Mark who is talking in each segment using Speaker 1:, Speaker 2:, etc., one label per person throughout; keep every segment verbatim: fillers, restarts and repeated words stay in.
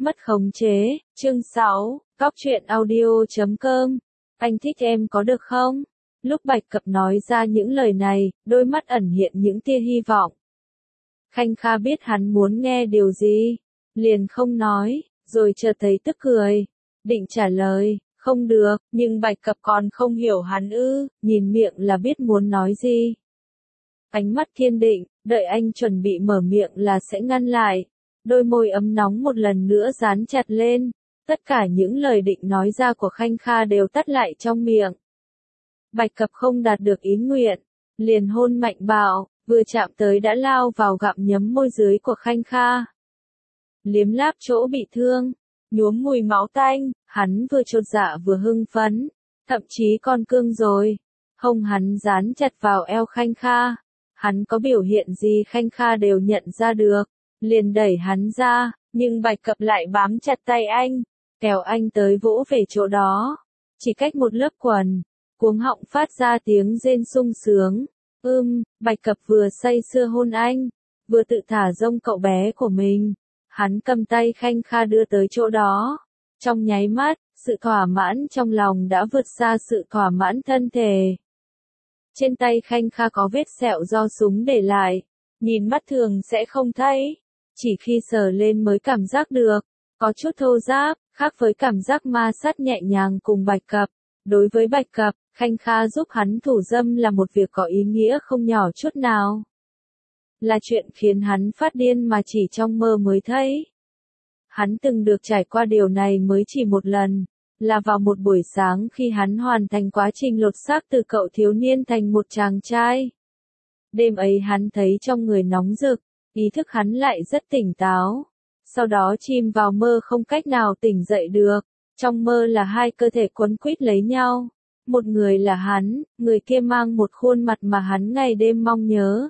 Speaker 1: Mất khống chế, chương sáu, Góc truyện audio chấm com. Anh thích em có được không? Lúc Bạch Cập nói ra những lời này, đôi mắt ẩn hiện những tia hy vọng. Khanh Kha biết hắn muốn nghe điều gì, liền không nói, rồi chợt thấy tức cười, định trả lời, không được, nhưng Bạch Cập còn không hiểu hắn ư, nhìn miệng là biết muốn nói gì. Ánh mắt kiên định, đợi anh chuẩn bị mở miệng là sẽ ngăn lại. Đôi môi ấm nóng một lần nữa dán chặt lên, tất cả những lời định nói ra của Khanh Kha đều tắt lại trong miệng. Bạch Cập không đạt được ý nguyện, liền hôn mạnh bạo, vừa chạm tới đã lao vào gặm nhấm môi dưới của Khanh Kha. Liếm láp chỗ bị thương, nhuốm mùi máu tanh, hắn vừa chột dạ vừa hưng phấn, thậm chí còn cương rồi. Hông hắn dán chặt vào eo Khanh Kha, hắn có biểu hiện gì Khanh Kha đều nhận ra được. Liền đẩy hắn ra, nhưng Bạch Cập lại bám chặt tay anh, kéo anh tới vỗ về chỗ đó. Chỉ cách một lớp quần, cuống họng phát ra tiếng rên sung sướng. Ưm, Bạch Cập vừa say sưa hôn anh, vừa tự thả rông cậu bé của mình. Hắn cầm tay Khanh Kha đưa tới chỗ đó. Trong nháy mắt, sự thỏa mãn trong lòng đã vượt xa sự thỏa mãn thân thể. Trên tay Khanh Kha có vết sẹo do súng để lại, nhìn mắt thường sẽ không thấy. Chỉ khi sờ lên mới cảm giác được, có chút thô ráp, khác với cảm giác ma sát nhẹ nhàng cùng Bạch Cập. Đối với Bạch Cập, Khanh Kha giúp hắn thủ dâm là một việc có ý nghĩa không nhỏ chút nào. Là chuyện khiến hắn phát điên mà chỉ trong mơ mới thấy. Hắn từng được trải qua điều này mới chỉ một lần, là vào một buổi sáng khi hắn hoàn thành quá trình lột xác từ cậu thiếu niên thành một chàng trai. Đêm ấy hắn thấy trong người nóng rực. Ý thức hắn lại rất tỉnh táo. Sau đó chìm vào mơ không cách nào tỉnh dậy được. Trong mơ là hai cơ thể quấn quýt lấy nhau. Một người là hắn, người kia mang một khuôn mặt mà hắn ngày đêm mong nhớ.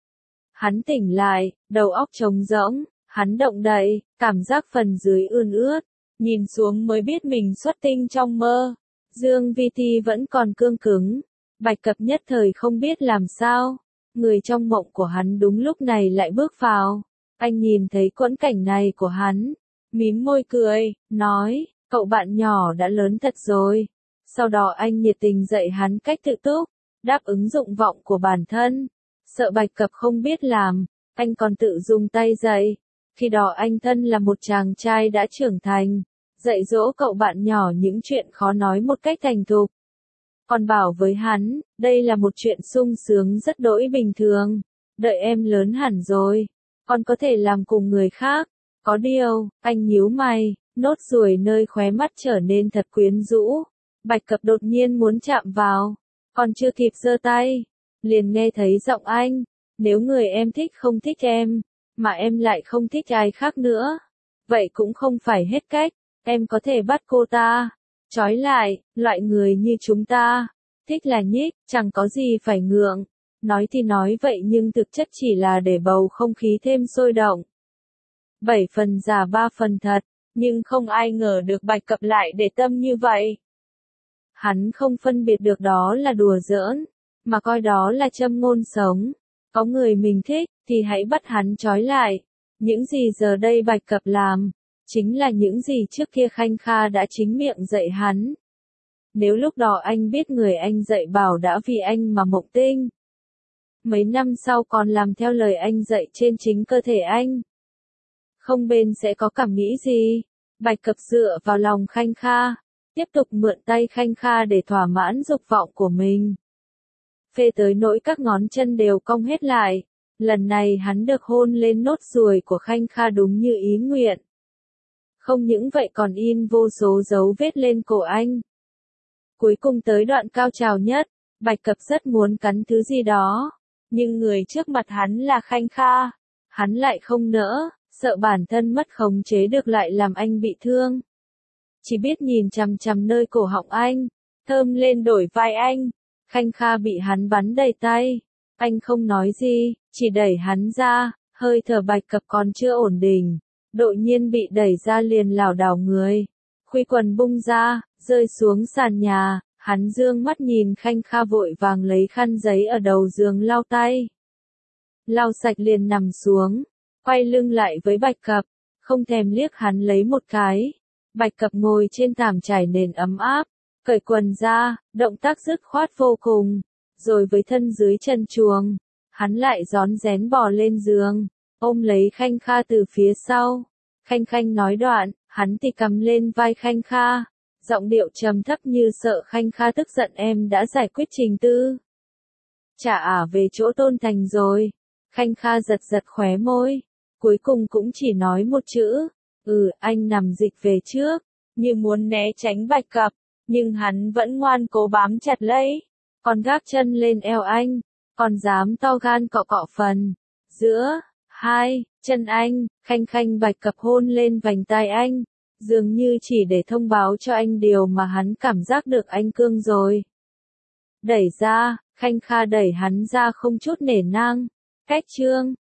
Speaker 1: Hắn tỉnh lại, đầu óc trống rỗng, hắn động đậy, cảm giác phần dưới ươn ướt. Nhìn xuống mới biết mình xuất tinh trong mơ. Dương Vi Ti vẫn còn cương cứng. Bạch Cập nhất thời không biết làm sao. Người trong mộng của hắn đúng lúc này lại bước vào. Anh nhìn thấy quẫn cảnh này của hắn, mím môi cười, nói, cậu bạn nhỏ đã lớn thật rồi. Sau đó anh nhiệt tình dạy hắn cách tự túc, đáp ứng dụng vọng của bản thân. Sợ Bạch Cập không biết làm, anh còn tự dùng tay dạy. Khi đó anh thân là một chàng trai đã trưởng thành, dạy dỗ cậu bạn nhỏ những chuyện khó nói một cách thành thục. Còn bảo với hắn, đây là một chuyện sung sướng rất đỗi bình thường. Đợi em lớn hẳn rồi, con có thể làm cùng người khác. Có điều, anh nhíu mày, nốt ruồi nơi khóe mắt trở nên thật quyến rũ. Bạch Cập đột nhiên muốn chạm vào, còn chưa kịp giơ tay, liền nghe thấy giọng anh. Nếu người em thích không thích em, mà em lại không thích ai khác nữa, vậy cũng không phải hết cách. Em có thể bắt cô ta trói lại, loại người như chúng ta, thích là nhích, chẳng có gì phải ngượng. Nói thì nói vậy nhưng thực chất chỉ là để bầu không khí thêm sôi động. Bảy phần giả ba phần thật, nhưng không ai ngờ được Bạch Cập lại để tâm như vậy. Hắn không phân biệt được đó là đùa giỡn, mà coi đó là châm ngôn sống. Có người mình thích, thì hãy bắt hắn trói lại. Những gì giờ đây Bạch Cập làm, chính là những gì trước kia Khanh Kha đã chính miệng dạy hắn. Nếu lúc đó anh biết người anh dạy bảo đã vì anh mà mộng tinh, mấy năm sau còn làm theo lời anh dạy trên chính cơ thể anh, không bên sẽ có cảm nghĩ gì. Bạch Cập dựa vào lòng Khanh Kha, tiếp tục mượn tay Khanh Kha để thỏa mãn dục vọng của mình. Phê tới nỗi các ngón chân đều cong hết lại. Lần này hắn được hôn lên nốt ruồi của Khanh Kha đúng như ý nguyện. Không những vậy còn in vô số dấu vết lên cổ anh. Cuối cùng tới đoạn cao trào nhất, Bạch Cập rất muốn cắn thứ gì đó. Nhưng người trước mặt hắn là Khanh Kha. Hắn lại không nỡ, sợ bản thân mất khống chế được lại làm anh bị thương. Chỉ biết nhìn chằm chằm nơi cổ họng anh, thơm lên đổi vai anh. Khanh Kha bị hắn bắn đầy tay. Anh không nói gì, chỉ đẩy hắn ra, hơi thở Bạch Cập còn chưa ổn định. Đột nhiên bị đẩy ra liền lảo đảo người. Khuy quần bung ra, rơi xuống sàn nhà, hắn dương mắt nhìn Khanh Kha vội vàng lấy khăn giấy ở đầu giường lau tay. Lau sạch liền nằm xuống, quay lưng lại với Bạch Cập, không thèm liếc hắn lấy một cái. Bạch Cập ngồi trên thảm trải nền ấm áp, cởi quần ra, động tác dứt khoát vô cùng, rồi với thân dưới chân chuồng, hắn lại rón rén bò lên giường, ôm lấy Khanh Kha từ phía sau. Khanh Khanh nói đoạn, hắn thì cầm lên vai Khanh Kha, giọng điệu trầm thấp như sợ Khanh Kha tức giận. Em đã giải quyết Trình Tư, trả ả về chỗ Tôn Thành rồi. Khanh Kha giật giật khóe môi, cuối cùng cũng chỉ nói một chữ, ừ. Anh nằm dịch về trước, như muốn né tránh Bạch Cập, nhưng hắn vẫn ngoan cố bám chặt lấy, còn gác chân lên eo anh, còn dám to gan cọ cọ phần giữa hai chân anh. Khanh Khanh Bạch Cập hôn lên vành tai anh, dường như chỉ để thông báo cho anh điều mà hắn cảm giác được anh cương rồi. Đẩy ra, Khanh Kha đẩy hắn ra không chút nể nang. Cách chương